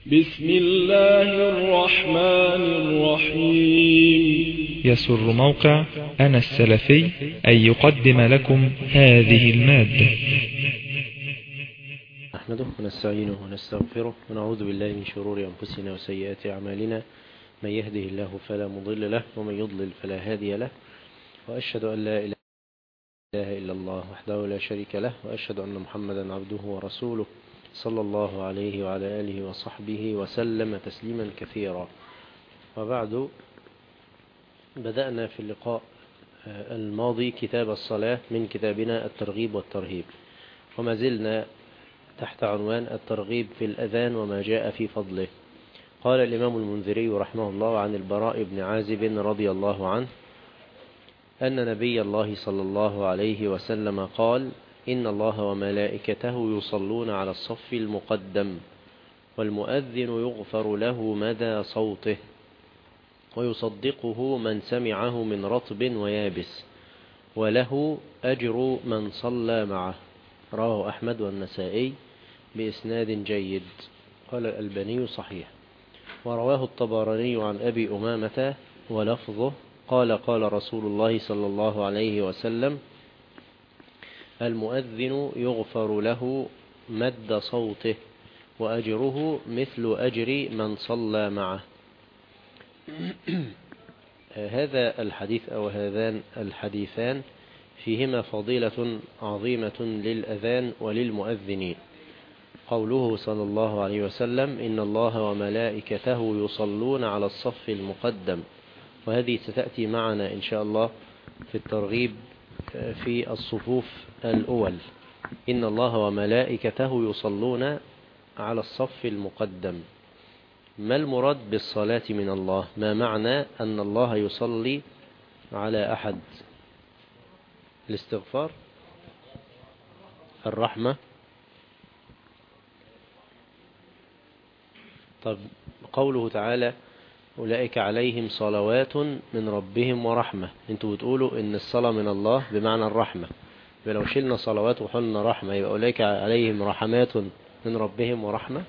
بسم الله الرحمن الرحيم. يسر موقع أنا السلفي أن يقدم لكم هذه المادة. نحمده ونستعينه ونستغفره ونعوذ بالله من شرور أنفسنا وسيئات أعمالنا، من يهده الله فلا مضل له ومن يضلل فلا هادي له، وأشهد أن لا إله إلا الله وحده لا شريك له، وأشهد أن محمدا عبده ورسوله صلى الله عليه وعلى آله وصحبه وسلم تسليما كثيرا. وبعد، بدأنا في اللقاء الماضي كتاب الصلاة من كتابنا الترغيب والترهيب، وما زلنا تحت عنوان الترغيب في الأذان وما جاء في فضله. قال الإمام المنذري رحمه الله عن البراء بن عازب رضي الله عنه أن نبي الله صلى الله عليه وسلم قال: إن الله وملائكته يصلون على الصف المقدم، والمؤذن يغفر له مدى صوته، ويصدقه من سمعه من رطب ويابس، وله أجر من صلى معه. رواه أحمد والنسائي بإسناد جيد. قال الألباني صحيح. ورواه الطبراني عن أبي أمامة ولفظه قال: قال رسول الله صلى الله عليه وسلم: المؤذن يغفر له مد صوته، وأجره مثل أجر من صلى معه. هذا الحديث أو هذان الحديثان فيهما فضيلة عظيمة للأذان وللمؤذنين. قوله صلى الله عليه وسلم: إن الله وملائكته يصلون على الصف المقدم، وهذه ستأتي معنا إن شاء الله في الترغيب في الصفوف الأول. إن الله وملائكته يصلون على الصف المقدم. ما المراد بالصلاة من الله؟ ما معنى أن الله يصلي على أحد؟ الاستغفار، الرحمة. طب قوله تعالى: أولئك عليهم صلوات من ربهم ورحمة، انتوا بتقولوا إن الصلاة من الله بمعنى الرحمة، فلو شلنا صلوات وحلنا رحمة يبقى أولئك عليهم رحمات من ربهم ورحمة.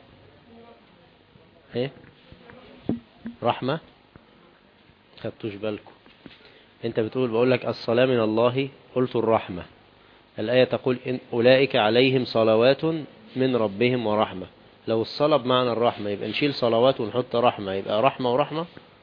ايه رحمة؟ خدتوش بالكم؟ انت بتقول بقول لك الصلاة من الله، قلت الرحمة. الآية تقول إن أولئك عليهم صلوات من ربهم ورحمة. لو الصلاة بمعنى الرحمة يبقى نشيل صلوات ونحط رحمة، يبقى رحمة ورحمة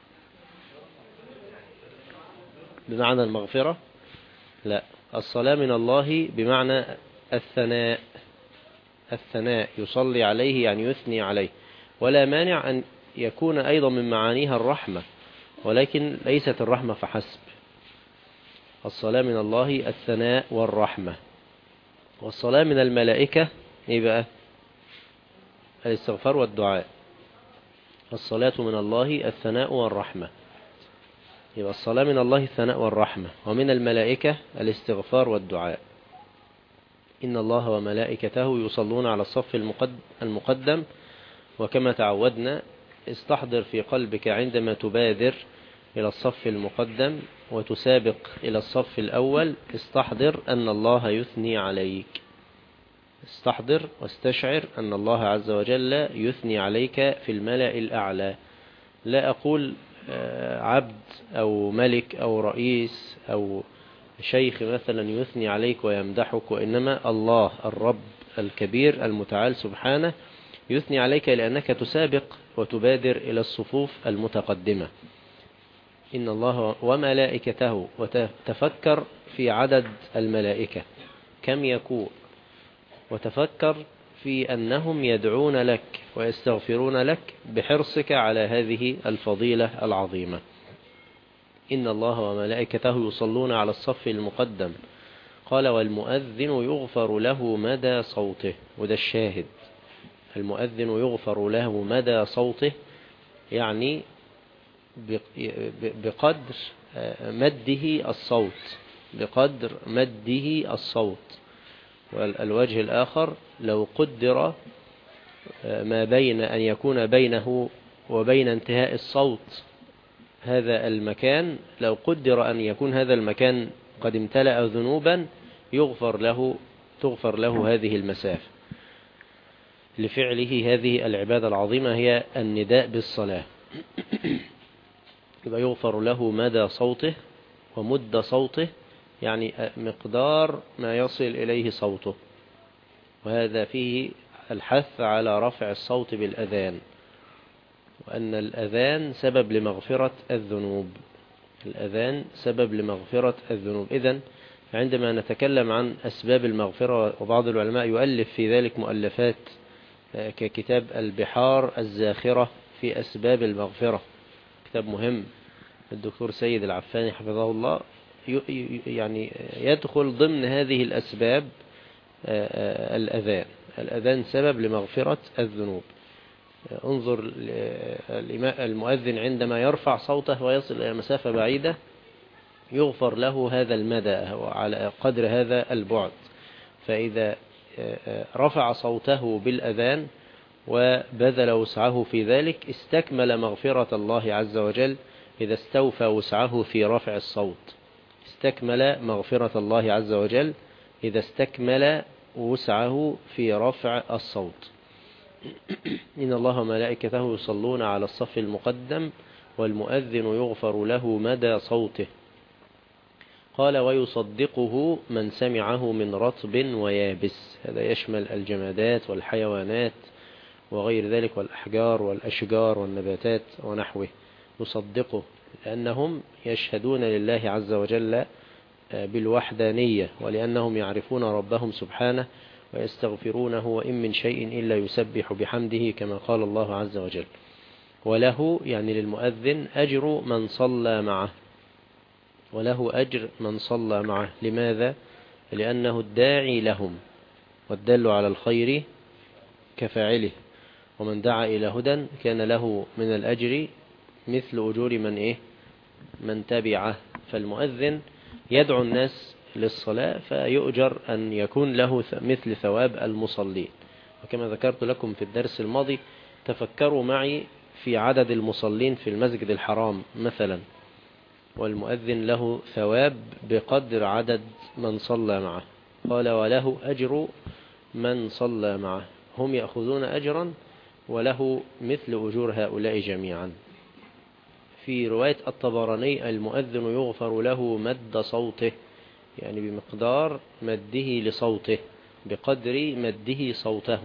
بمعنى المغفرة. لا، الصلاة من الله بمعنى الثناء. الثناء يصلي عليه يعني يثني عليه، ولا مانع أن يكون أيضا من معانيها الرحمة، ولكن ليست الرحمة فحسب. الصلاة من الله الثناء والرحمة. والصلاة من الملائكة إيه بقى؟ الاستغفار والدعاء. الصلاة من الله الثناء والرحمة. يبقى الصلاة من الله الثناء والرحمة، ومن الملائكة الاستغفار والدعاء. إن الله وملائكته يصلون على الصف المقدم. وكما تعودنا، استحضر في قلبك عندما تبادر إلى الصف المقدم وتسابق إلى الصف الأول، استحضر أن الله يثني عليك. استحضر واستشعر أن الله عز وجل يثني عليك في الملأ الأعلى. لا أقول عبد أو ملك أو رئيس أو شيخ مثلا يثني عليك ويمدحك، وإنما الله الرب الكبير المتعال سبحانه يثني عليك لأنك تسابق وتبادر إلى الصفوف المتقدمة. إن الله وملائكته، وتفكر في عدد الملائكة كم يكون، وتفكر في أنهم يدعون لك ويستغفرون لك بحرصك على هذه الفضيلة العظيمة. إن الله وملائكته يصلون على الصف المقدم. قال: والمؤذن يغفر له مدى صوته. وده الشاهد، المؤذن يغفر له مدى صوته، يعني بقدر مده الصوت، بقدر مده الصوت. والوجه الآخر: لو قدر ما بين أن يكون بينه وبين انتهاء الصوت هذا المكان، لو قدر أن يكون هذا المكان قد امتلأ ذنوبا تغفر له هذه المسافة. لفعله هذه العبادة العظيمة هي النداء بالصلاة. يبقى يغفر له مدى صوته ومد صوته، يعني مقدار ما يصل إليه صوته، وهذا فيه الحث على رفع الصوت بالأذان، وأن الأذان سبب لمغفرة الذنوب. الأذان سبب لمغفرة الذنوب. إذن عندما نتكلم عن أسباب المغفرة، وبعض العلماء يؤلف في ذلك مؤلفات ككتاب البحار الزاخرة في أسباب المغفرة، كتاب مهم الدكتور سيد العفاني حفظه الله، يعني يدخل ضمن هذه الأسباب الأذان. الأذان سبب لمغفرة الذنوب. انظر المؤذن عندما يرفع صوته ويصل إلى مسافة بعيدة يغفر له هذا المدى على قدر هذا البعد. فإذا رفع صوته بالأذان وبذل وسعه في ذلك استكمل مغفرة الله عز وجل. إذا استوفى وسعه في رفع الصوت استكمل مغفرة الله عز وجل، إذا استكمل وسعه في رفع الصوت. إن الله وملائكته يصلون على الصف المقدم والمؤذن يغفر له مدى صوته. قال ويصدقه من سمعه من رطب ويابس. هذا يشمل الجمادات والحيوانات وغير ذلك والأحجار والأشجار والنباتات ونحوه. يصدقه لأنهم يشهدون لله عز وجل بالوحدانية، ولأنهم يعرفون ربهم سبحانه ويستغفرونه، وإن من شيء إلا يسبح بحمده كما قال الله عز وجل. وله يعني للمؤذن أجر من صلى معه، وله أجر من صلى معه. لماذا؟ لأنه الداعي لهم، والدل على الخير كفاعله، ومن دعا إلى هدى كان له من الأجر مثل أجور من تبعه. فالمؤذن يدعو الناس للصلاة فيؤجر أن يكون له مثل ثواب المصلين. وكما ذكرت لكم في الدرس الماضي، تفكروا معي في عدد المصلين في المسجد الحرام مثلا، والمؤذن له ثواب بقدر عدد من صلى معه. قال وله أجر من صلى معه، هم يأخذون أجرا وله مثل أجور هؤلاء جميعا. في رواية الطبراني المؤذن يغفر له مد صوته، يعني بمقدار مده لصوته، بقدر مده صوته.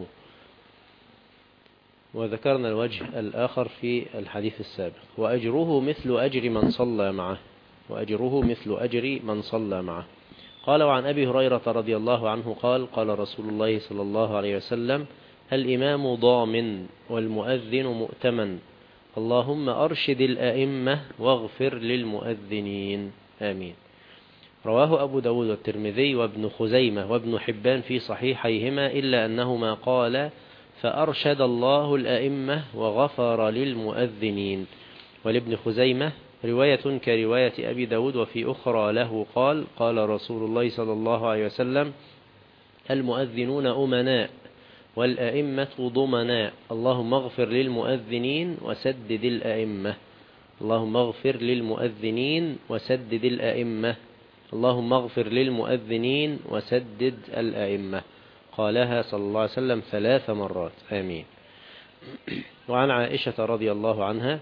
وذكرنا الوجه الآخر في الحديث السابق. وأجره مثل أجر من صلى معه، وأجره مثل أجر من صلى معه. قال وعن أبي هريرة رضي الله عنه قال قال رسول الله صلى الله عليه وسلم الإمام ضامن والمؤذن مؤتمن، اللهم أرشد الأئمة واغفر للمؤذنين آمين. رواه أبو داود والترمذي وابن خزيمة وابن حبان في صحيحيهما، إلا أنهما قال فأرشد الله الأئمة وغفر للمؤذنين. ولابن خزيمة رواية كرواية أبي داود، وفي أخرى له قال قال رسول الله صلى الله عليه وسلم المؤذنون أمناء والأئمة ضمناء، اللهم اغفر للمؤذنين وسدد الأئمة، اللهم اغفر للمؤذنين وسدد الأئمة، اللهم اغفر للمؤذنين وسدد الأئمة. قالها صلى الله عليه وسلم 3 مرات آمين. وعن عائشة رضي الله عنها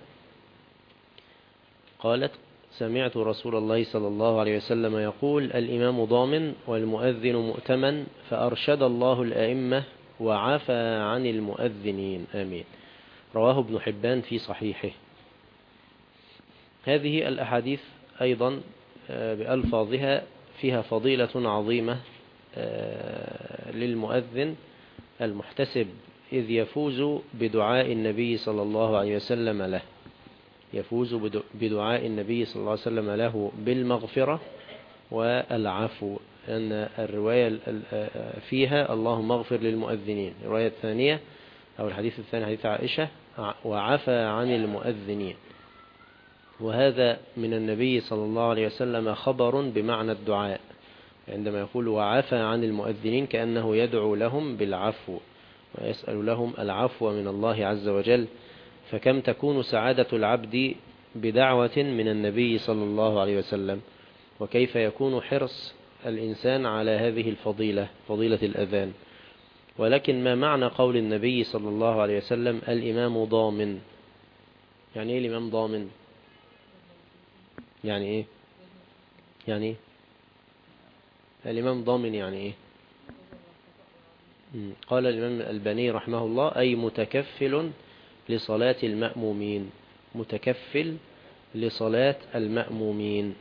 قالت سمعت رسول الله صلى الله عليه وسلم يقول الإمام ضامن والمؤذن مؤتمن، فأرشد الله الأئمة وعفى عن المؤذنين آمين. رواه ابن حبان في صحيحه. هذه الأحاديث أيضا بألفاظها فيها فضيلة عظيمة للمؤذن المحتسب، إذ يفوز بدعاء النبي صلى الله عليه وسلم له، يفوز بدعاء النبي صلى الله عليه وسلم له بالمغفرة والعفو. أن الرواية فيها اللهم اغفر للمؤذنين، الرواية الثانية أو الحديث الثاني حديث عائشة وعفى عن المؤذنين. وهذا من النبي صلى الله عليه وسلم خبر بمعنى الدعاء، عندما يقول وعفى عن المؤذنين كأنه يدعو لهم بالعفو ويسأل لهم العفو من الله عز وجل. فكم تكون سعادة العبد بدعوة من النبي صلى الله عليه وسلم، وكيف يكون حرص الإنسان على هذه الفضيلة، فضيلة الأذان. ولكن ما معنى قول النبي صلى الله عليه وسلم الإمام ضامن؟ يعني إيه الإمام ضامن؟ يعني إيه؟ يعني إيه؟ الإمام ضامن يعني إيه؟ قال الإمام الألباني رحمه الله أي متكفل لصلاة المأمومين. متكفل لصلاة المأمومين.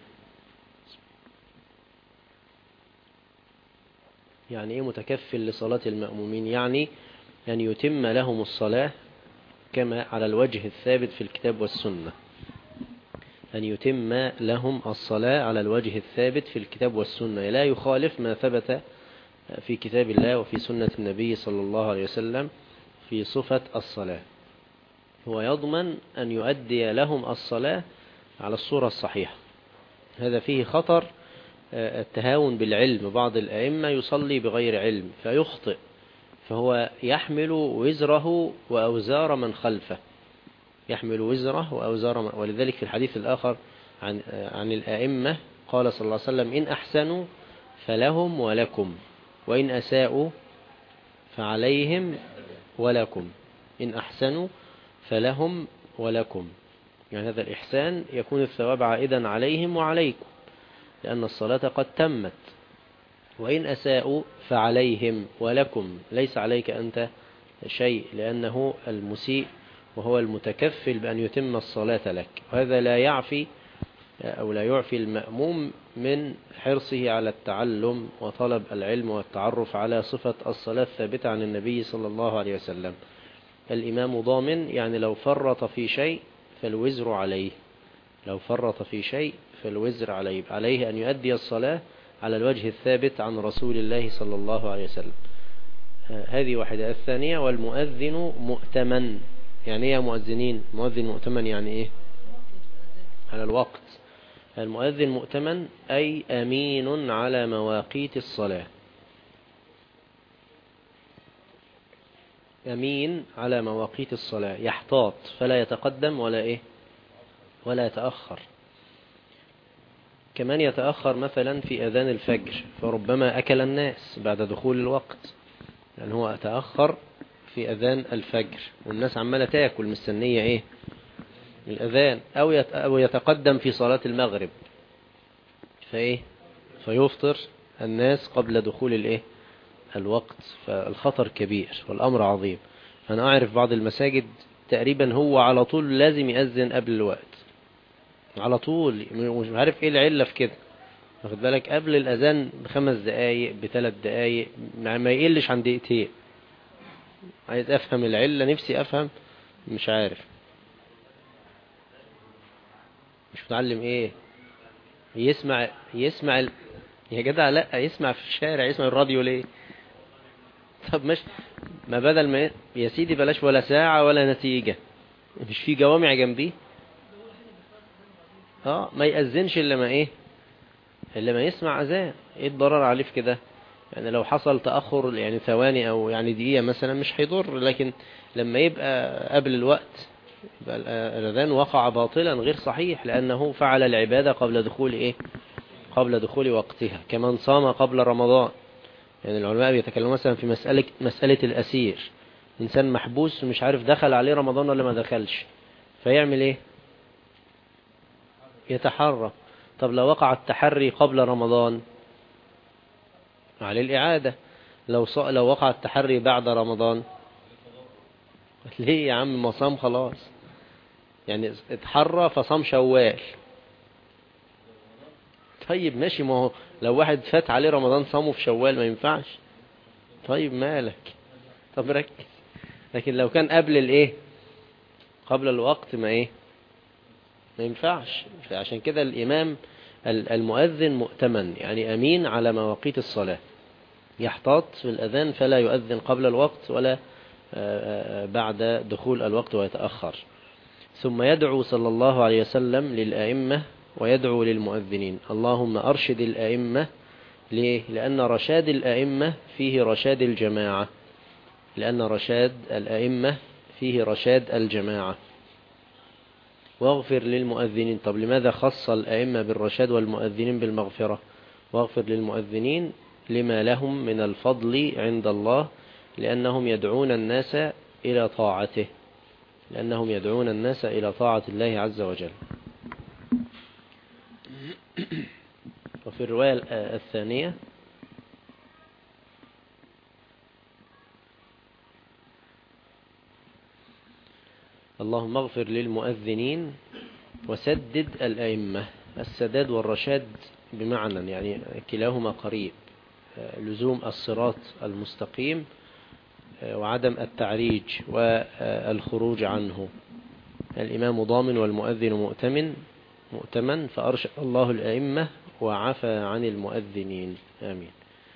يعني إيه متكفل لصلاة المأمومين؟ يعني أن يتم لهم الصلاة كما على الوجه الثابت في الكتاب والسنة. أن يتم لهم الصلاة على الوجه الثابت في الكتاب والسنة، لا يخالف ما ثبت في كتاب الله وفي سنة النبي صلى الله عليه وسلم في صفة الصلاة. هو يضمن أن يؤدي لهم الصلاة على الصورة الصحيحة. هذا فيه خطر التهاون بالعلم. بعض الأئمة يصلي بغير علم فيخطئ، فهو يحمل وزره وأوزار من خلفه. يحمل وزره وأوزار من. ولذلك في الحديث الآخر عن الأئمة قال صلى الله عليه وسلم إن أحسنوا فلهم ولكم وإن أساءوا فعليهم ولكم. إن أحسنوا فلهم ولكم، يعني هذا الإحسان يكون الثواب عائدا عليهم وعليكم لأن الصلاة قد تمت. وإن أساءوا فعليهم ولكم، ليس عليك أنت شيء لأنه المسيء وهو المتكفل بأن يتم الصلاة لك. وهذا لا يعفي أو لا يعفي المأموم من حرصه على التعلم وطلب العلم والتعرف على صفة الصلاة الثابتة عن النبي صلى الله عليه وسلم. الإمام ضامن يعني لو فرط في شيء فالوزر عليه. لو فرط في شيء فالوزر عليه. عليه أن يؤدي الصلاة على الوجه الثابت عن رسول الله صلى الله عليه وسلم. هذه واحدة. الثانية والمؤذن مؤتمن. يعني ايه يا مؤذنين؟ مؤذن مؤتمن يعني ايه؟ على الوقت. المؤذن مؤتمن أي أمين على مواقيت الصلاة. أمين على مواقيت الصلاة، يحتاط فلا يتقدم ولا إيه ولا يتأخر. كمان يتأخر مثلا في أذان الفجر فربما أكل الناس بعد دخول الوقت، لأن هو أتأخر في أذان الفجر والناس عمالة تاكل مستنية إيه الأذان. أو يتقدم في صلاة المغرب فإيه فيفطر الناس قبل دخول الإيه الوقت. فالخطر كبير والأمر عظيم. أنا أعرف بعض المساجد تقريبا هو على طول لازم يأذن قبل الوقت على طول. مش عارف إيه العلة في كده. واخد بالك؟ قبل الأذان ب5 دقايق ب3 دقايق ما يقلش عن دقيقتين. عايز أفهم العلة، نفسي أفهم، مش عارف. مش متعلم إيه؟ يسمع يا جدع لا يسمع في الشارع، يسمع الراديو ليه؟ طب مش ما بدل ما يا سيدي بلاش ولا ساعة ولا نتيجة. مش في جوامع جنبيه؟ ما يأذنش إلا ما يسمع أذان. إيه الضرر عليه في كده؟ يعني لو حصل تأخر يعني ثواني أو يعني دقيقة مثلا مش هيضر، لكن لما يبقى قبل الوقت يبقى الأذان وقع باطلا غير صحيح، لأنه فعل العبادة قبل دخول وقتها. كمان صام قبل رمضان. يعني العلماء بيتكلموا مثلا في مسألة الأسير. إنسان محبوس ومش عارف دخل عليه رمضان ولا ما دخلش، فيعمل إيه؟ يتحرى. طب لو وقع التحري قبل رمضان عليه الإعادة. لو وقع التحري بعد رمضان ليه يا عم؟ ما صام خلاص. يعني اتحرى فصام شوال. طيب ماشي، ما هو لو واحد فات عليه رمضان صامه في شوال ما ينفعش. طيب مالك؟ طب ركز. لكن لو كان قبل الوقت ما ينفعش. فعشان كده الإمام المؤذن مؤتمن يعني أمين على مواقيت الصلاة، يحتاط في الأذان فلا يؤذن قبل الوقت ولا بعد دخول الوقت ويتأخر. ثم يدعو صلى الله عليه وسلم للأئمة ويدعو للمؤذنين. اللهم أرشد الأئمة. ليه؟ لأن رشاد الأئمة فيه رشاد الجماعة. لأن رشاد الأئمة فيه رشاد الجماعة. واغفر للمؤذنين. طب لماذا خص الأئمة بالرشاد والمؤذنين بالمغفرة؟ واغفر للمؤذنين لما لهم من الفضل عند الله لأنهم يدعون الناس إلى طاعته، لأنهم يدعون الناس إلى طاعة الله عز وجل. وفي الرواية الثانية: اللهم اغفر للمؤذنين وسدد الأئمة. السداد والرشاد بمعنى يعني كلاهما قريب، لزوم الصراط المستقيم وعدم التعريج والخروج عنه. الإمام ضامن والمؤذن مؤتمن، فأرشد الله الأئمة وعفى عن المؤذنين، آمين.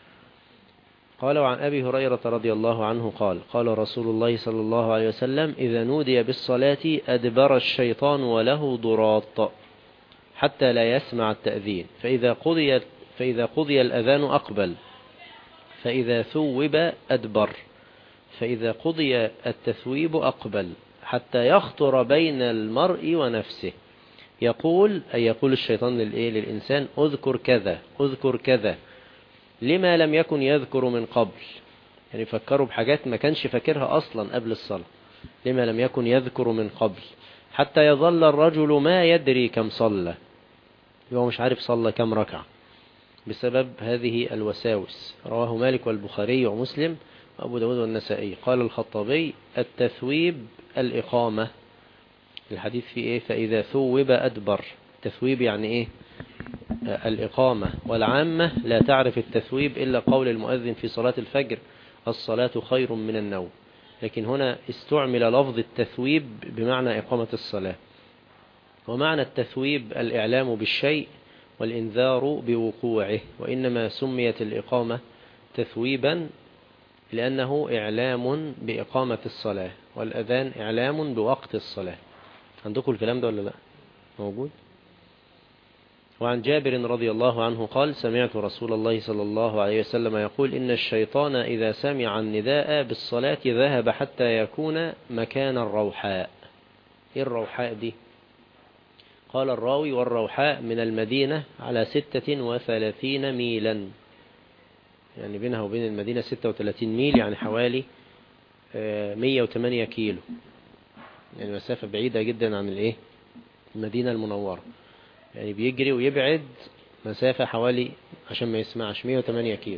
قال: وعن أبي هريرة رضي الله عنه قال: قال رسول الله صلى الله عليه وسلم: إذا نودي بالصلاة أدبر الشيطان وله ضراط حتى لا يسمع التأذين، فإذا قضي الأذان أقبل، فإذا ثوب أدبر، فإذا قضي التثويب أقبل، حتى يخطر بين المرء ونفسه، يقول الشيطان للإنسان: أذكر كذا أذكر كذا، لما لم يكن يذكر من قبل. يعني فكروا بحاجات ما كانش فاكرها أصلا قبل الصلاة، لما لم يكن يذكر من قبل، حتى يظل الرجل ما يدري كم صلى، هو مش عارف صلى كم ركعة بسبب هذه الوساوس. رواه مالك والبخاري ومسلم وأبو داود والنسائي. قال الخطابي: التثويب الإقامة. الحديث فيه إيه؟ فإذا ثوب أدبر. تثويب يعني إيه؟ الإقامة. والعامة لا تعرف التثويب إلا قول المؤذن في صلاة الفجر: الصلاة خير من النوم. لكن هنا استعمل لفظ التثويب بمعنى إقامة الصلاة. ومعنى التثويب الإعلام بالشيء والإنذار بوقوعه، وإنما سميت الإقامة تثويبا لأنه إعلام بإقامة الصلاة، والأذان إعلام بوقت الصلاة. عندكم الكلام ده ولا لا؟ موجود. وعن جابر رضي الله عنه قال: سمعت رسول الله صلى الله عليه وسلم يقول: إن الشيطان إذا سمع النداء بالصلاة ذهب حتى يكون مكان الروحاء. إيه الروحاء دي؟ قال الراوي: والروحاء من المدينة على 36 ميلا، يعني بينها وبين المدينة 36 ميل، يعني حوالي 108 كيلو، يعني مسافة بعيدة جدا عن المدينة المنورة. يعني بيجري ويبعد مسافة حوالي، عشان ما يسمعش، 108 كيلو.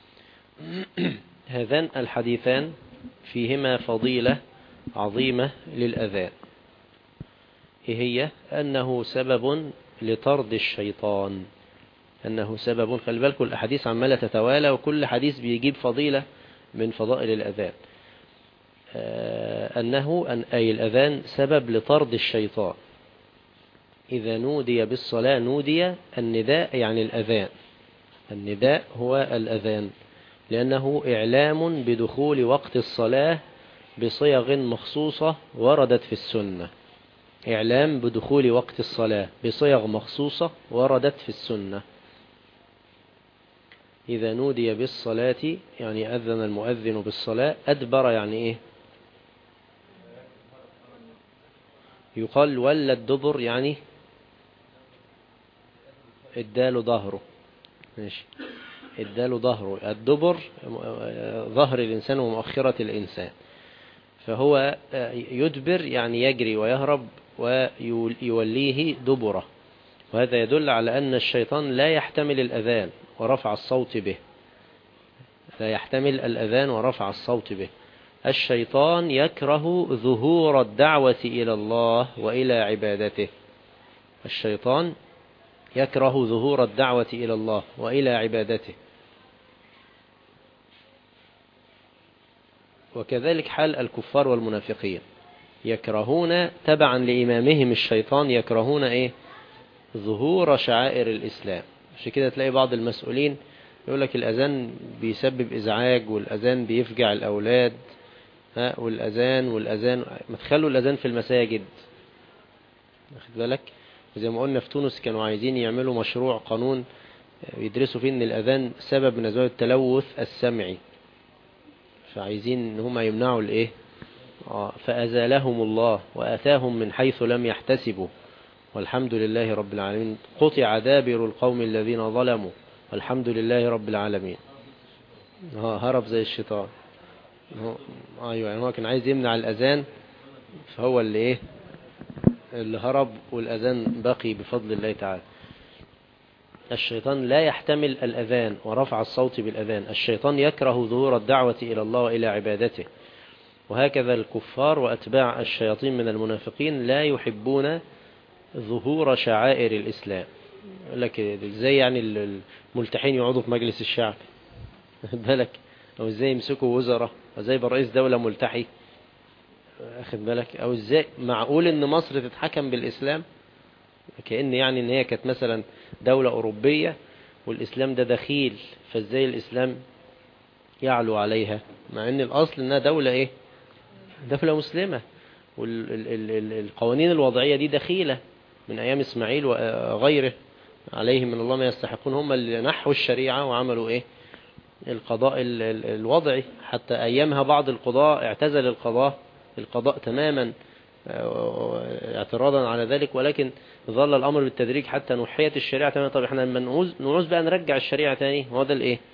هذان الحديثان فيهما فضيلة عظيمة للأذان. إيه هي؟ أنه سبب لطرد الشيطان. أنه سبب، خلي بالكم الأحاديث عمالة تتوالى، وكل حديث بيجيب فضيلة من فضائل الأذان. أي الأذان سبب لطرد الشيطان. إذا نودي بالصلاة، نودي النداء يعني الأذان، النداء هو الأذان، لأنه إعلام بدخول وقت الصلاة بصيغ مخصوصة وردت في السنة. إعلام بدخول وقت الصلاة بصيغ مخصوصة وردت في السنة. إذا نودي بالصلاة يعني أذن المؤذن بالصلاة. أدبر يعني إيه؟ يقال ولا الدبر، يعني اداله ظهره. ماشي، اداله ظهره. الدبر ظهر الإنسان ومؤخرة الإنسان، فهو يدبر يعني يجري ويهرب ويوليه دبره. وهذا يدل على أن الشيطان لا يحتمل الأذان ورفع الصوت به، لا يحتمل الأذان ورفع الصوت به. الشيطان يكره ظهور الدعوة إلى الله وإلى عبادته. الشيطان يكره ظهور الدعوة إلى الله وإلى عبادته. وكذلك حال الكفار والمنافقين، يكرهون تبعا لإمامهم الشيطان، يكرهون إيه؟ ظهور شعائر الإسلام. عشان كده تلاقي بعض المسؤولين يقول لك الأذان بيسبب إزعاج، والأذان بيفجع الأولاد، والأذان ما تخلوا الأذان في المساجد. واخد بالك؟ زي ما قلنا في تونس كانوا عايزين يعملوا مشروع قانون يدرسوا فيه ان الأذان سبب من أسباب التلوث السمعي، فعايزين ان هم يمنعوا فأزالهم الله وأتاهم من حيث لم يحتسبوا، والحمد لله رب العالمين. قطع دابر القوم الذين ظلموا والحمد لله رب العالمين. هرب زي الشيطان. أيوة يعني هو كان عايز يمنع الأذان، فهو اللي إيه اللي هرب، والأذان بقي بفضل الله تعالى. الشيطان لا يحتمل الأذان ورفع الصوت بالأذان. الشيطان يكره ظهور الدعوة إلى الله وإلى عبادته. وهكذا الكفار وأتباع الشياطين من المنافقين لا يحبون ظهور شعائر الإسلام. يقول لك ازاي يعني الملتحين يقعدوا في مجلس الشعب بالك، او ازاي يمسكوا وزراء، او ازاي يبقى رئيس دولة ملتحي، اخد بالك، او ازاي معقول ان مصر تتحكم بالإسلام، كأن يعني ان هي كانت مثلا دولة أوروبية والإسلام ده دخيل، فازاي الإسلام يعلو عليها، مع ان الأصل انها دولة ايه، دولة مسلمة، والقوانين الوضعية دي دخيلة من أيام إسماعيل وغيره عليهم من الله ما يستحقون. هم اللي نحوا الشريعة وعملوا إيه القضاء الوضعي، حتى أيامها بعض القضاء اعتزل القضاء تماما اعتراضا على ذلك، ولكن ظل الأمر بالتدريج حتى نحيت الشريعة تماما. طب احنا لما نعوز بقى نرجع الشريعة تاني، هو ده الإيه،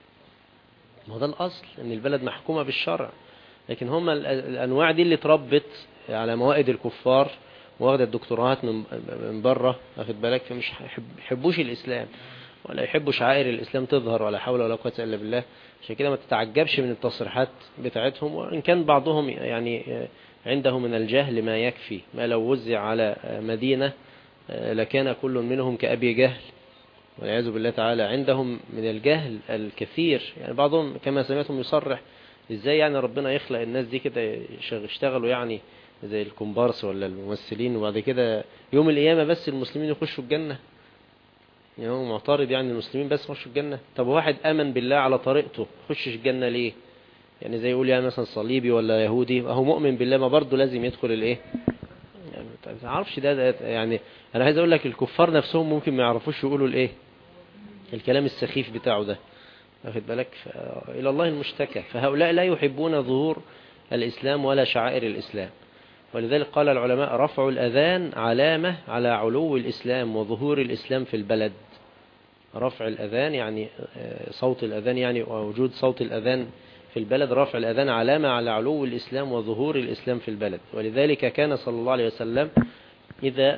هو ده الأصل، إن البلد محكومة بالشرع. لكن هم الأنواع دي اللي تربت على موائد الكفار واخدة الدكتوراهات من بره، واخد بالك، فمش يحبوش الإسلام ولا يحبوا شعائر الإسلام تظهر، ولا حول ولا قوة إلا بالله. عشان كده ما تتعجبش من التصريحات بتاعتهم، وإن كان بعضهم يعني عنده من الجهل ما يكفي، ما لو وزع على مدينة لكان كل منهم كأبي جهل والعياذ بالله تعالى. عندهم من الجهل الكثير، يعني بعضهم كما سمعتم يصرح ازاي يعني ربنا يخلق الناس دي كده يشتغلوا يعني زي الكومبارس ولا الممثلين، وبعد كده يوم القيامة بس المسلمين يخشوا الجنة. يعني هو معترض يعني المسلمين بس يخشوا الجنة. طب واحد آمن بالله على طريقته يخشش الجنة ليه؟ يعني زي يقول يعني مثلا صليبي ولا يهودي، هو مؤمن بالله ما برضه لازم يدخل الايه يعني، ما اعرفش ده يعني. انا عايز اقول لك الكفار نفسهم ممكن ما يعرفوش يقولوا الايه الكلام السخيف بتاعه ده، واخد بالك، إلى الله المشتكى. فهؤلاء لا يحبون ظهور الإسلام ولا شعائر الإسلام، ولذلك قال العلماء رفع الأذان علامة على علو الإسلام وظهور الإسلام في البلد. رفع الأذان يعني صوت الأذان يعني ووجود صوت الأذان في البلد، رفع الأذان علامة على علو الإسلام وظهور الإسلام في البلد. ولذلك كان صلى الله عليه وسلم إذا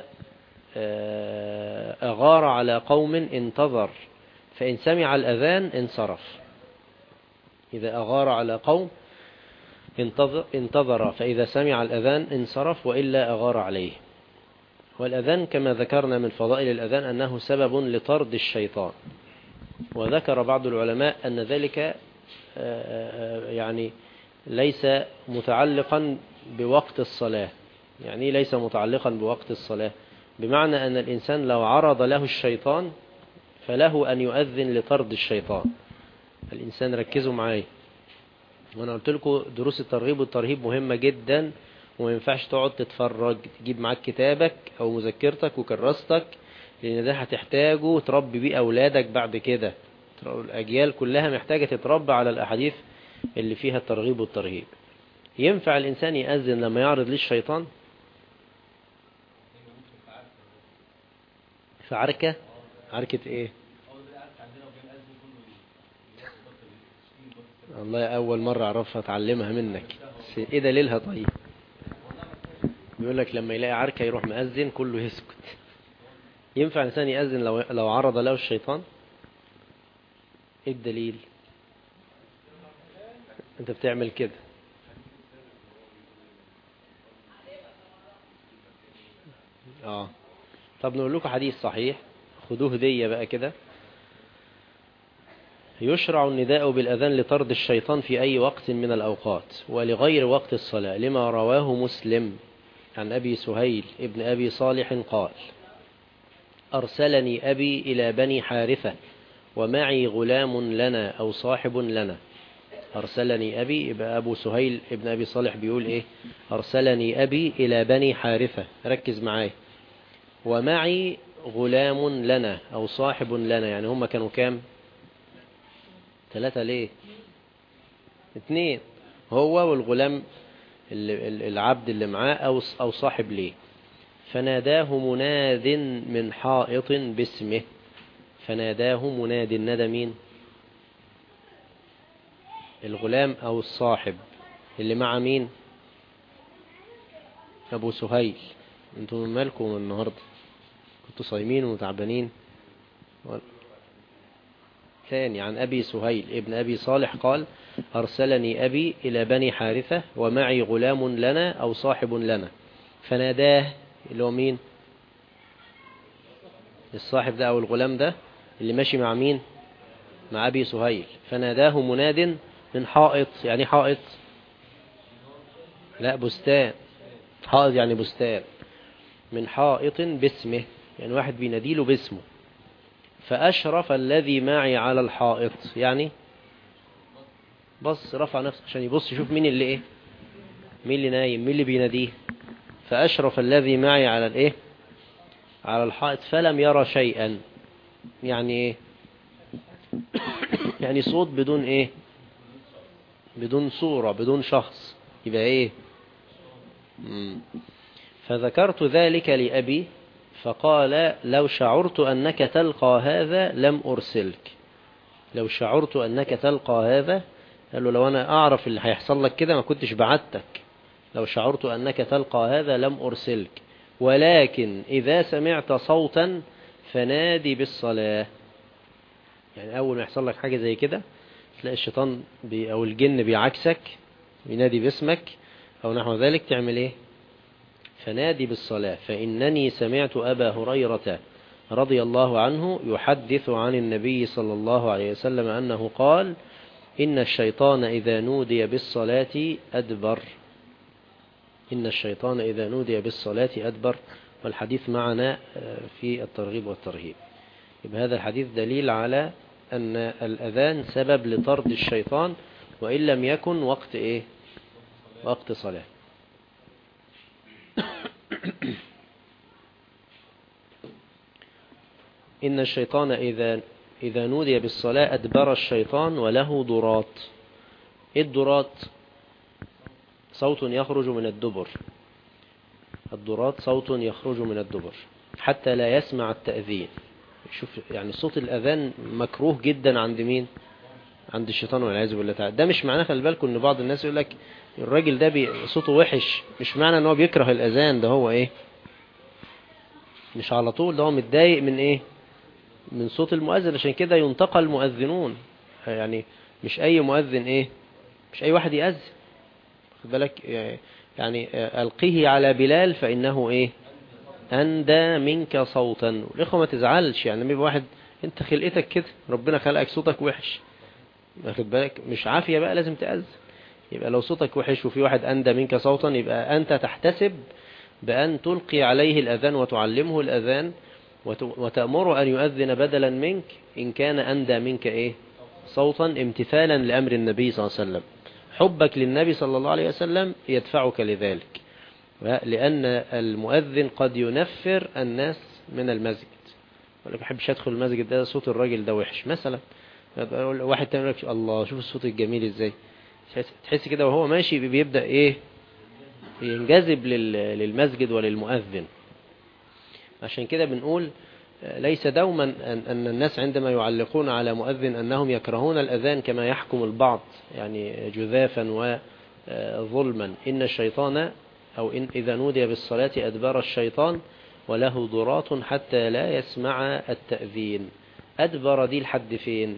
أغار على قوم انتظر، فإن سمع الأذان انصرف. إذا أغار على قوم انتظر فإذا سمع الأذان انصرف، وإلا أغار عليه. والأذان كما ذكرنا من فضائل الأذان أنه سبب لطرد الشيطان. وذكر بعض العلماء أن ذلك يعني ليس متعلقا بوقت الصلاة. يعني ليس متعلقا بوقت الصلاة، بمعنى أن الإنسان لو عرض له الشيطان فله أن يؤذن لطرد الشيطان. الإنسان ركزوا معايا، وأنا قلت لكم دروس الترغيب والترهيب مهمة جدا، وما ينفعش تقعد تتفرج، تجيب معاك كتابك أو مذكرتك وكراستك، لأن ده هتحتاجه وتربي بيه أولادك بعد كده. الأجيال كلها محتاجة تتربى على الأحاديث اللي فيها الترغيب والترهيب. ينفع الإنسان يأذن لما يعرض ليه الشيطان؟ في عركة إيه؟ والله أول مرة أعرفها أتعلمها منك، بس إيه دليلها؟ طيب بيقول لك لما يلاقي عركة يروح مأذن كله يسكت. ينفع الإنسان يأذن لو عرض له الشيطان؟ إيه الدليل؟ أنت بتعمل كده. طب نقول لكم حديث صحيح، خدوه هدية بقى كده. يشرع النداء بالأذان لطرد الشيطان في أي وقت من الأوقات ولغير وقت الصلاة، لما رواه مسلم عن أبي سهيل ابن أبي صالح قال: أرسلني أبي إلى بني حارثة ومعي غلام لنا أو صاحب لنا. أرسلني أبي، يبقى أبو سهيل ابن أبي صالح بيقول إيه؟ أرسلني أبي إلى بني حارثة، ركز معاي، ومعي غلام لنا أو صاحب لنا، يعني هم كانوا كام؟ 3 ليه؟ 2، هو والغلام العبد اللي معاه أو صاحب ليه. فناداه مناد من حائط باسمه. فناداه مناد، ندى مين؟ الغلام أو الصاحب، اللي مع مين؟ أبو سهيل. انتوا مالكم النهاردة؟ كنتوا صايمين وتعبانين؟ ثاني عن أبي سهيل ابن أبي صالح قال أرسلني أبي إلى بني حارثة ومعي غلام لنا أو صاحب لنا فناداه. اللي هو مين؟ الصاحب ده أو الغلام ده اللي ماشي مع مين؟ مع أبي سهيل. فناداه مناد من حائط. يعني حائط؟ لا، بستان. حائط يعني بستان. من حائط باسمه، يعني واحد بيناديله باسمه. فأشرف الذي معي على الحائط، يعني بص رفع نفسه عشان يبص يشوف مين اللي ايه، مين اللي نايم، مين اللي بيناديه. فأشرف الذي معي على الايه، على الحائط فلم يرى شيئا. يعني ايه؟ يعني صوت بدون ايه، بدون صورة، بدون شخص، يبقى ايه؟ فذكرت ذلك لأبي فقال لو شعرت أنك تلقى هذا لم أرسلك. لو شعرت أنك تلقى هذا، قال له لو أنا أعرف اللي هيحصل لك كده ما كنتش بعتك. لو شعرت أنك تلقى هذا لم أرسلك، ولكن إذا سمعت صوتا فنادي بالصلاة. يعني أول ما يحصل لك حاجة زي كده تلاقي الشيطان أو الجن بيعكسك، بينادي باسمك أو نحو ذلك، تعمل إيه؟ فنادي بالصلاة. فإنني سمعت أبا هريرة رضي الله عنه يحدث عن النبي صلى الله عليه وسلم أنه قال إن الشيطان إذا نودي بالصلاة أدبر. إن الشيطان إذا نودي بالصلاة أدبر. والحديث معنا في الترغيب والترهيب. يبقى هذا الحديث دليل على أن الأذان سبب لطرد الشيطان وإن لم يكن وقت إيه؟ وقت صلاة. إن الشيطان إذا نودي بالصلاة أدبر الشيطان وله ضراط. إيه الضراط؟ صوت يخرج من الدبر. الضراط صوت يخرج من الدبر حتى لا يسمع التأذين. شوف يعني صوت الأذان مكروه جدا عند مين؟ عند الشيطان والعياذ بالله تعالى. ده مش معناه، خلي بالكم، ان بعض الناس يقول لك الراجل ده صوته وحش. مش معنى ان هو بيكره الأذان، ده هو ايه، مش على طول، ده هو متضايق من ايه، من صوت المؤذن. عشان كده ينتقى المؤذنون. يعني مش اي مؤذن ايه، مش اي واحد يأذن. خد بالك يعني ألقيه على بلال فإنه ايه، أندى منك صوتا. والإخوة ما تزعلش، يعني لما يبقى واحد انت خلقتك كده، ربنا خلقك صوتك وحش، واخد بالك، مش عافية بقى لازم تأذن. يبقى لو صوتك وحش وفي واحد أندى منك صوتا، يبقى أنت تحتسب بأن تلقي عليه الأذان وتعلمه الأذان وتأمره أن يؤذن بدلا منك إن كان أندى منك إيه صوتا، امتثالا لأمر النبي صلى الله عليه وسلم. حبك للنبي صلى الله عليه وسلم يدفعك لذلك، لأن المؤذن قد ينفر الناس من المسجد. يقول لك ما بحبش أدخل المسجد ده، صوت الراجل ده وحش مثلا. واحد تاني يقول لك الله شوف الصوت الجميل ازاي. تحس كده وهو ماشي بيبدأ ايه، ينجذب للمسجد وللمؤذن. عشان كده بنقول ليس دوما أن الناس عندما يعلقون على مؤذن أنهم يكرهون الأذان كما يحكم البعض، يعني جذافا وظلما. إن الشيطان أو إذا نودي بالصلاة أدبر الشيطان وله ضراط حتى لا يسمع التأذين. أدبر دي لحد فين؟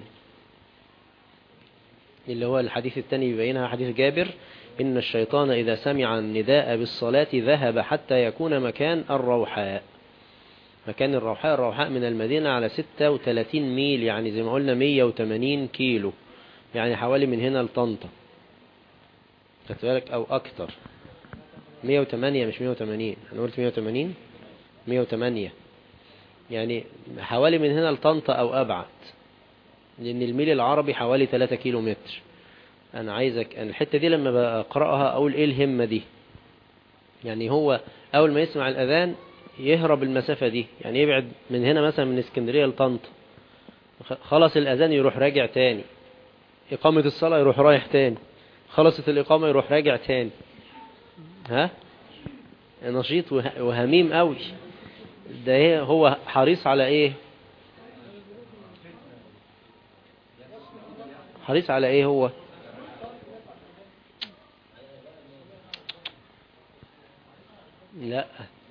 اللي هو الحديث الثاني يبينها، حديث جابر إن الشيطان إذا سمع النداء بالصلاة ذهب حتى يكون مكان الروحاء. مكان الروحاء، الروحاء من المدينة على 36 ميل، يعني زي ما قلنا 180 كيلو، يعني حوالي من هنا لطنطا، خدت بالك، أو أكتر. 108 مش 180، أنا قلت 180، 108، يعني حوالي من هنا لطنطا أو أبعد، لأن الميل العربي حوالي 3 كيلو متر. أنا عايزك أن الحتة دي لما بقرأها أقول إيه الهمة دي. يعني هو أول ما يسمع الأذان يهرب المسافة دي، يعني يبعد من هنا مثلا من اسكندرية لطنطا، خلص الأذان يروح راجع تاني، إقامة الصلاة يروح رايح تاني، خلصت الإقامة يروح راجع تاني. ها، نشيط وهميم قوي. ده هو حريص على إيه؟ حريص على إيه هو؟ لا،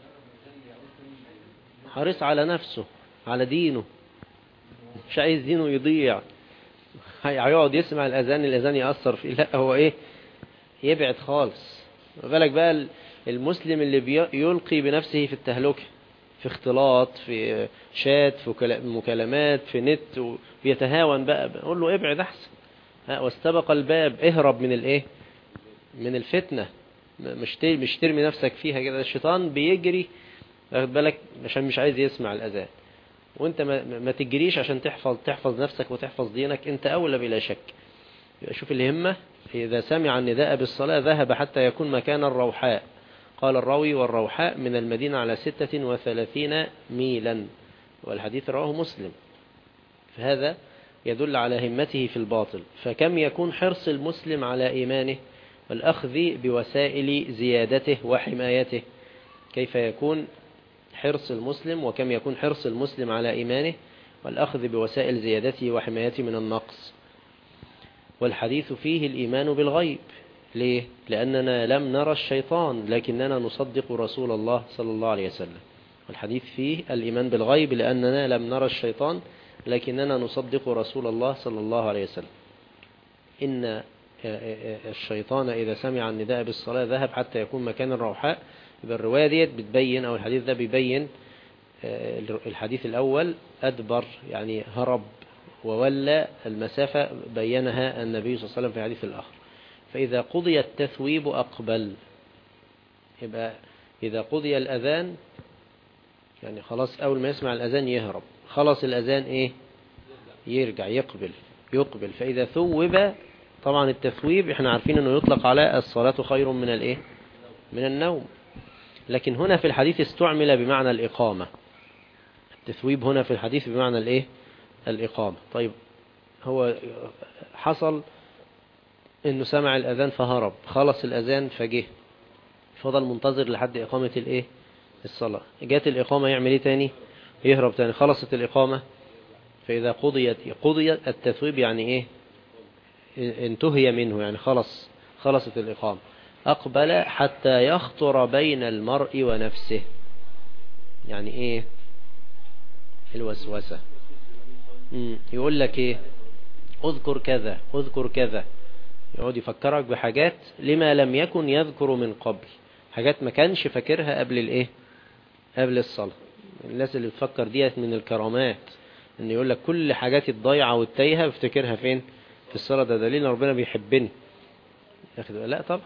حريص على نفسه، على دينه، مش عايز دينه يضيع، هيقعد يسمع الأذان يأثر فيه. لا، هو إيه؟ يبعد خالص. بالك بقى المسلم اللي يلقي بنفسه في التهلكة، في اختلاط، في شات، في مكالمات، في نت، وبيتهاون بقى، بقول له ابعد أحسن. واستبق الباب، اهرب من الايه، من الفتنة. مش ترمي نفسك فيها كده. الشيطان بيجري، واخد بالك، عشان مش عايز يسمع الأذان، وانت ما تجريش عشان تحفظ نفسك وتحفظ دينك. انت أولى بلا شك. شوف الهمة. إذا سمع النداء بالصلاة ذهب حتى يكون مكان الروحاء. قال الراوي: والروحاء من المدينة على 36 ميلا، والحديث رواه مسلم. فهذا يدل على همته في الباطل. فكم يكون حرص المسلم على إيمانه والأخذ بوسائل زيادته وحمايته. كيف يكون حرص المسلم، وكم يكون حرص المسلم على إيمانه والأخذ بوسائل زيادته وحمايته من النقص. والحديث فيه الإيمان بالغيب. ليه؟ لأننا لم نرى الشيطان لكننا نصدق رسول الله صلى الله عليه وسلم. والحديث فيه الإيمان بالغيب لأننا لم نرى الشيطان لكننا نصدق رسول الله صلى الله عليه وسلم. إن الشيطان إذا سمع النداء بالصلاة ذهب حتى يكون مكان الروحاء. يبقى الرواية ديت بتبين، أو الحديث ده بيبين، الحديث الأول أدبر يعني هرب وولى المسافة، بينها النبي صلى الله عليه وسلم في الحديث الآخر. فإذا قضي التثويب أقبل. يبقى إذا قضي الأذان يعني خلاص، أول ما يسمع الأذان يهرب، خلاص الأذان إيه، يرجع يقبل. فإذا ثوب، طبعا التثويب احنا عارفين أنه يطلق على الصلاة خير من الإيه، من النوم. لكن هنا في الحديث استعمل بمعنى الإقامة. التثويب هنا في الحديث بمعنى الإيه، الإقامة. طيب، هو حصل إنه سمع الأذان فهرب، خلص الأذان فجه، فضل منتظر لحد إقامة الإيه، الصلاة. جات الإقامة يعمل إيه تاني؟ يهرب تاني. خلصت الإقامة، فإذا قضي التثويب يعني إيه، انتهي منه، يعني خلصت الإقامة. أقبل حتى يخطر بين المرء ونفسه. يعني إيه الوسوسة؟ يقول لك إيه، اذكر كذا اذكر كذا، يقعد يفكرك بحاجات لما لم يكن يذكر من قبل، حاجات ما كانش فاكرها قبل الإيه، قبل الصلاة. الناس اللي بتفكر ديت من الكرامات، ان يقول لك كل حاجات الضيعة والتايهة بفتكرها فين، في الصلاة. ده دليل ربنا بيحبني. لا طبعا،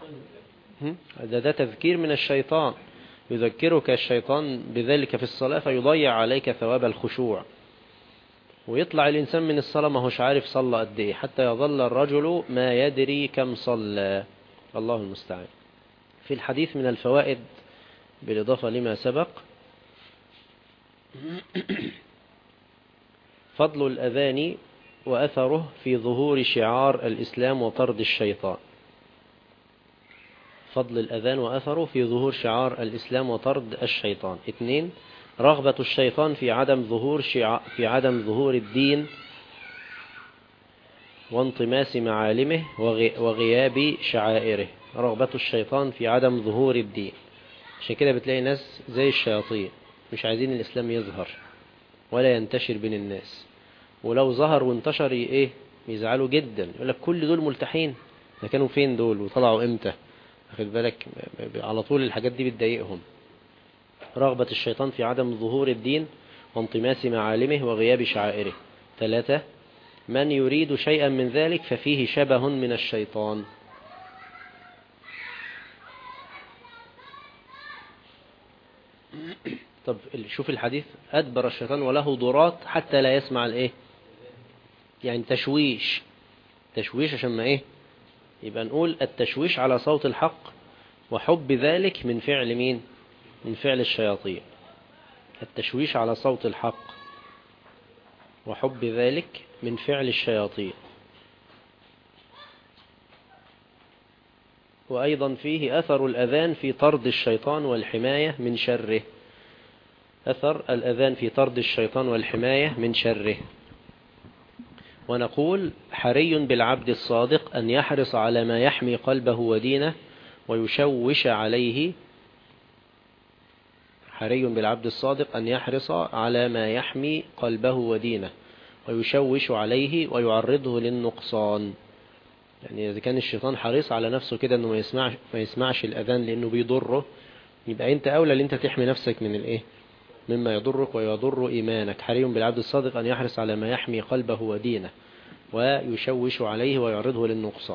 ده تذكير من الشيطان، يذكرك الشيطان بذلك في الصلاة فيضيع عليك ثواب الخشوع. ويطلع الإنسان من الصلاة ما هوش عارف صلى قد إيه، حتى يظل الرجل ما يدري كم صلى. الله المستعان. في الحديث من الفوائد بالإضافة لما سبق، فضل الأذان وأثره في ظهور شعار الإسلام وطرد الشيطان. فضل الأذان وأثره في ظهور شعار الإسلام وطرد الشيطان. 2. رغبة الشيطان في عدم ظهور الدين وانطماس معالمه وغياب شعائره. رغبة الشيطان في عدم ظهور الدين. عشان كده بتلاقي ناس زي الشياطين مش عايزين الإسلام يظهر ولا ينتشر بين الناس، ولو ظهر وانتشر ايه يزعلوا جدا، يقول لك كل دول ملتحين، ده كانوا فين دول وطلعوا امتى؟ واخد بالك، على طول الحاجات دي بتضايقهم. رغبة الشيطان في عدم ظهور الدين وانطماس معالمه وغياب شعائره. 3. من يريد شيئا من ذلك ففيه شبه من الشيطان. طب شوف الحديث، أدبر الشيطان وله ضرات حتى لا يسمع الايه، يعني تشويش عشان ما ايه، يبقى نقول التشويش على صوت الحق وحب ذلك من فعل مين، من فعل الشياطين. التشويش على صوت الحق وحب ذلك من فعل الشياطين. وأيضا فيه أثر الأذان في طرد الشيطان والحماية من شره. أثر الأذان في طرد الشيطان والحماية من شره. ونقول حري بالعبد الصادق أن يحرص على ما يحمي قلبه ودينه ويشوش عليه حري بالعبد الصادق أن يحرص على ما يحمي قلبه ودينه ويشوش عليه ويعرضه للنقصان. يعني إذا كان الشيطان حريص على نفسه كده أنه ما يسمعش الأذان لأنه بيضره، يبقى أنت أولى أن أنت تحمي نفسك من الإيه؟ مما يضرك ويضر إيمانك. حري بالعبد الصادق أن يحرص على ما يحمي قلبه ودينه ويشوش عليه ويعرضه للنقصان.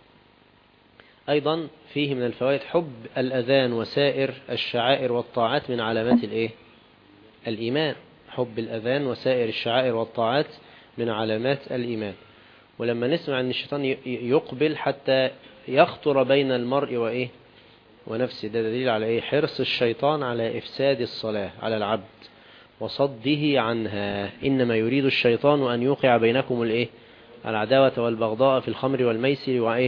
أيضا فيه من الفوائد حب الأذان وسائر الشعائر والطاعات من علامات الإيه؟ الإيمان. حب الأذان وسائر الشعائر والطاعات من علامات الإيمان. ولما نسمع أن الشيطان يقبل حتى يخطر بين المرء وإيه؟ ونفسه، ده دليل على إيه؟ حرص الشيطان على إفساد الصلاة على العبد وصده عنها. إنما يريد الشيطان أن يوقع بينكم الإيه؟ العداوة والبغضاء في الخمر والميسر وإيه؟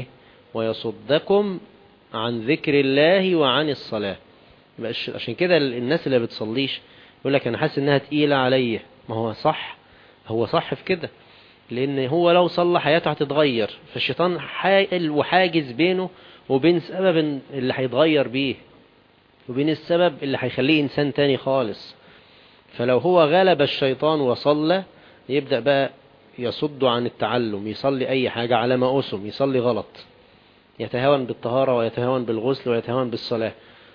ويصدكم عن ذكر الله وعن الصلاة. عشان كده الناس اللي بتصليش يقول لك أنا حاسس إنها تقيلة عليا. ما هو صح، هو صح في كده، لأن هو لو صلى حياته هتتغير، فالشيطان حائل وحاجز بينه وبين سبب اللي هيتغير بيه وبين السبب اللي هيخليه إنسان تاني خالص. فلو هو غلب الشيطان وصلى، يبدأ بقى يصد عن التعلم، يصلي أي حاجة على ما أسم، يصلي غلط، يتهاون بالطهارة ويتهاون بالغسل ويتهاون بالصلاة.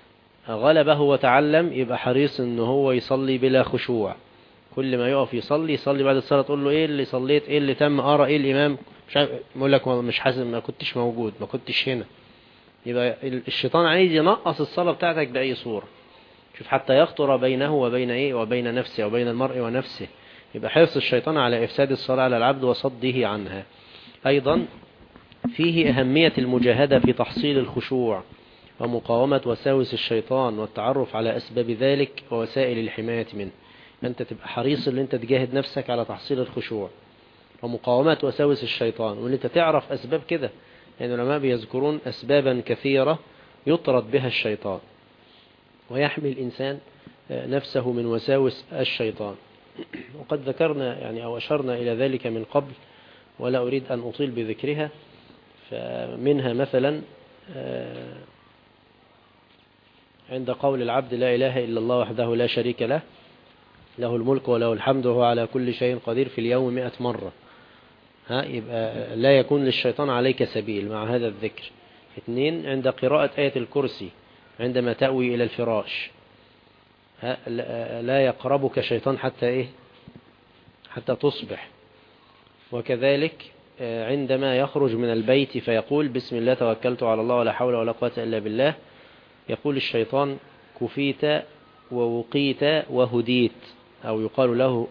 غلبه وتعلم، يبقى حريص إن هو يصلي بلا خشوع. كل ما يقف يصلي بعد الصلاة تقول له إيه اللي صليت، إيه اللي تم، أرى إيه الإمام، مش عارف، يقول لك مش حاسس، ما كنتش موجود، ما كنتش هنا. يبقى الشيطان عايز ينقص الصلاة بتاعتك بأي صورة. شوف، حتى يخطر بينه وبين إيه؟ وبين نفسه وبين المرء ونفسه. يبقى حرص الشيطان على إفساد الصلاة على العبد وصده عنها. أيضا فيه أهمية المجاهدة في تحصيل الخشوع ومقاومة وساوس الشيطان والتعرف على أسباب ذلك ووسائل الحماية منه. أنت تبقى حريص ان أنت تجاهد نفسك على تحصيل الخشوع ومقاومة وساوس الشيطان، وان أنت تعرف أسباب كده. يعني العلماء بيذكرون أسبابا كثيرة يطرد بها الشيطان ويحمي الإنسان نفسه من وساوس الشيطان. وقد ذكرنا يعني أو أشرنا إلى ذلك من قبل، ولا أريد أن أطيل بذكرها. فمنها مثلا عند قول العبد لا إله إلا الله وحده لا شريك له، له الملك وله الحمد وهو على كل شيء قدير في اليوم 100 مرة. يبقى لا يكون للشيطان عليك سبيل مع هذا الذكر. 2 عند قراءة آية الكرسي عندما تأوي إلى الفراش، لا يقربك شيطان حتى إيه؟ حتى تصبح. وكذلك عندما يخرج من البيت فيقول بسم الله توكلت على الله ولا حول ولا قوة إلا بالله، يقول الشيطان كفيت ووقيت وهديت، أو يقال له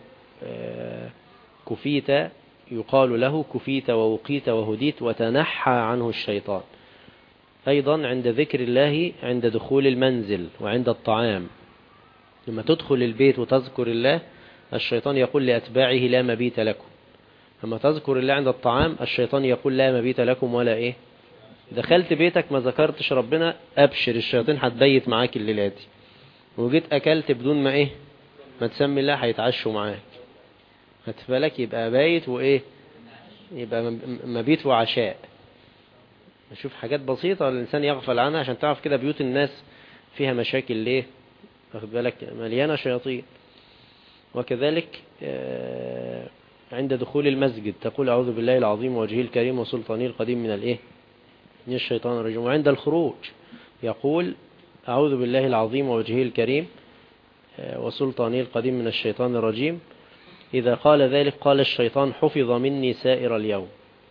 كفيت، يقال له كفيت ووقيت وهديت، وتنحى عنه الشيطان. أيضا عند ذكر الله عند دخول المنزل وعند الطعام، لما تدخل البيت وتذكر الله الشيطان يقول لأتباعه لا مبيت لكم. لما تذكر الله عند الطعام الشيطان يقول لا مبيت لكم ولا إيه. دخلت بيتك ما ذكرتش ربنا، أبشر الشيطان هتبيت معاك الليلة دي. وجيت أكلت بدون ما إيه ما تسمي الله هيتعشوا معاك. هتفلك يبقى بايت وإيه، يبقى مبيت وعشاء. نشوف حاجات بسيطة الإنسان يغفل عنها عشان تعرف كده بيوت الناس فيها مشاكل ليه، واخد بالك، مليانة شياطين. وكذلك عند دخول المسجد تقول أعوذ بالله العظيم ووجهه الكريم وسلطانه القديم من الإيه، من الشيطان الرجيم. وعند الخروج يقول أعوذ بالله العظيم ووجهه الكريم وسلطانه القديم من الشيطان الرجيم. إذا قال ذلك قال الشيطان حفظ مني سائر اليوم،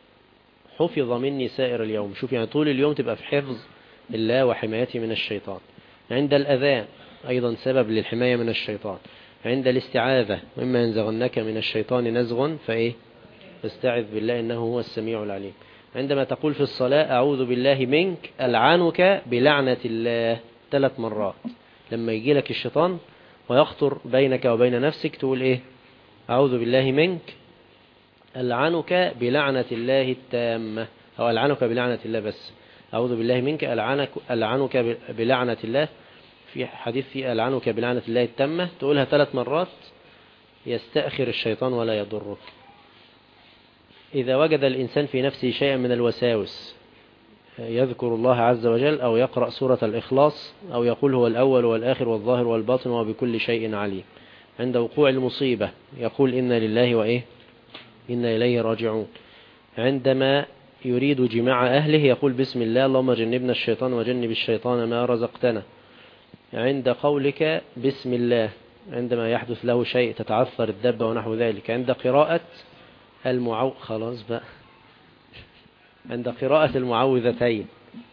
حفظ مني سائر اليوم. شوف يعني طول اليوم تبقى في حفظ الله وحمايته من الشيطان. عند الأذان أيضا سبب للحماية من الشيطان. عند الاستعاذة مما ينزغنك من الشيطان نزغ فإيه فاستعذ بالله إنه هو السميع العليم. عندما تقول في الصلاة أعوذ بالله منك ألعنك بلعنة الله 3 مرات، لما يجي لك الشيطان ويخطر بينك وبين نفسك تقول إيه، أعوذ بالله منك ألعنك بلعنة الله التامة، أو ألعنك بلعنة الله بس. أعوذ بالله منك ألعنك بلعنة الله. في حديث في ألعنك بلعنة الله التامة تقولها 3 مرات يستأخر الشيطان ولا يضرك. إذا وجد الإنسان في نفسه شيئا من الوساوس يذكر الله عز وجل أو يقرأ سورة الإخلاص أو يقول هو الأول والآخر والظاهر والباطن وبكل شيء عليم. عند وقوع المصيبة يقول إنا لله وإيه إنا إليه راجعون. عندما يريد جماع أهله يقول بسم الله اللهم جنبنا الشيطان وجنب الشيطان ما رزقتنا. عند قولك بسم الله عندما يحدث له شيء تتعثر الدابة ونحو ذلك. عند قراءة خلاص بقى. عند قراءة المعوذتين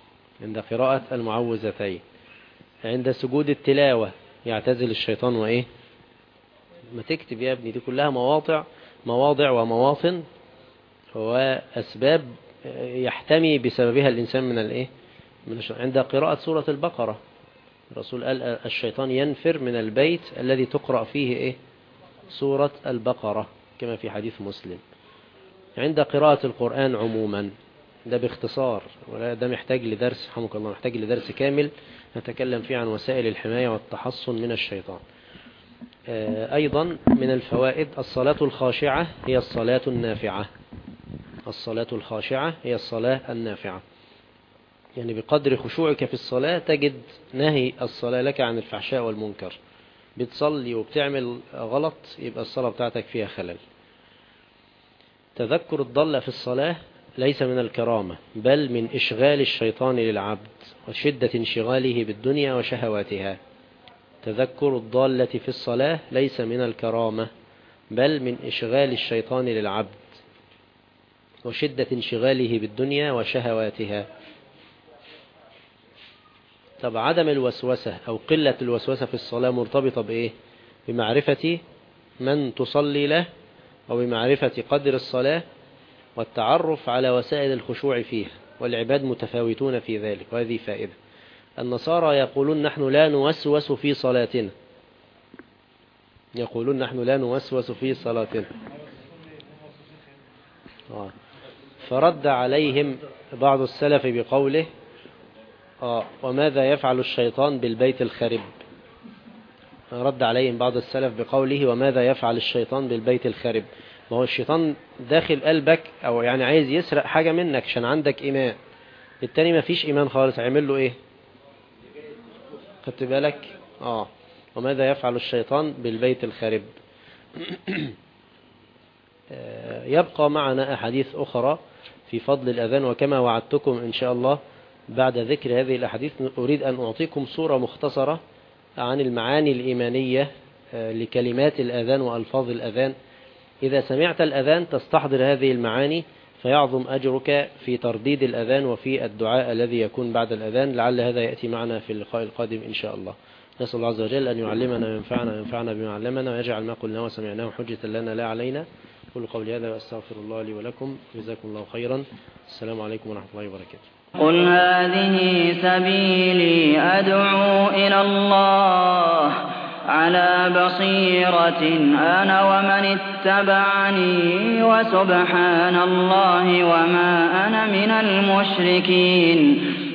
عند سجود التلاوة يعتزل الشيطان وإيه ما تكتب يا ابني، دي كلها مواضع ومواطن وأسباب يحتمي بسببها الإنسان من الإيه عند قراءة سورة البقرة الرسول قال الشيطان ينفر من البيت الذي تقرأ فيه إيه سورة البقرة كما في حديث مسلم. عند قراءة القرآن عموما ده باختصار، ولا ده محتاج لدرس رحمك الله، محتاج لدرس كامل نتكلم فيه عن وسائل الحماية والتحصن من الشيطان. أيضا من الفوائد الصلاة الخاشعة هي الصلاة النافعة. يعني بقدر خشوعك في الصلاة تجد نهي الصلاة لك عن الفحشاء والمنكر. بتصلي وبتعمل غلط يبقى الصلاة بتاعتك فيها خلل. تذكر الضالة في الصلاة ليس من الكرامة بل من إشغال الشيطان للعبد وشدة انشغاله بالدنيا وشهواتها. تذكر الضالة في الصلاة ليس من الكرامة بل من إشغال الشيطان للعبد وشدة انشغاله بالدنيا وشهواتها. طب عدم الوسوسة أو قلة الوسوسة في الصلاة مرتبطة بإيه؟ بمعرفة من تصلي له وبمعرفة قدر الصلاة والتعرف على وسائل الخشوع فيها، والعباد متفاوتون في ذلك، وهذه فائدة. النصارى يقولون نحن لا نوسوس في صلاتنا، فرد عليهم بعض السلف بقوله وماذا يفعل الشيطان بالبيت الخرب. رد عليهم بعض السلف بقوله وماذا يفعل الشيطان بالبيت الخرب. ما هو الشيطان داخل قلبك أو يعني عايز يسرق حاجة منك عشان عندك إيمان، التاني ما فيش إيمان خالص، هيعمل له إيه؟ خدت بالك؟ وماذا يفعل الشيطان بالبيت الخرب. يبقى معنا أحاديث أخرى في فضل الأذان، وكما وعدتكم إن شاء الله بعد ذكر هذه الأحاديث أريد أن أعطيكم صورة مختصرة عن المعاني الإيمانية لكلمات الأذان وألفاظ الأذان. إذا سمعت الأذان تستحضر هذه المعاني فيعظم أجرك في ترديد الأذان وفي الدعاء الذي يكون بعد الأذان. لعل هذا يأتي معنا في اللقاء القادم إن شاء الله. نسأل الله عز وجل أن يعلمنا وينفعنا بما علمنا ويجعل ما قلنا وسمعناه حجة لنا لا علينا. قل قولي هذا وأستغفر الله لي ولكم. جزاكم الله خيرا. السلام عليكم ورحمة الله وبركاته. قل هذه سبيلي أدعو إلى الله على بصيرة أنا ومن اتبعني وسبحان الله وما أنا من المشركين.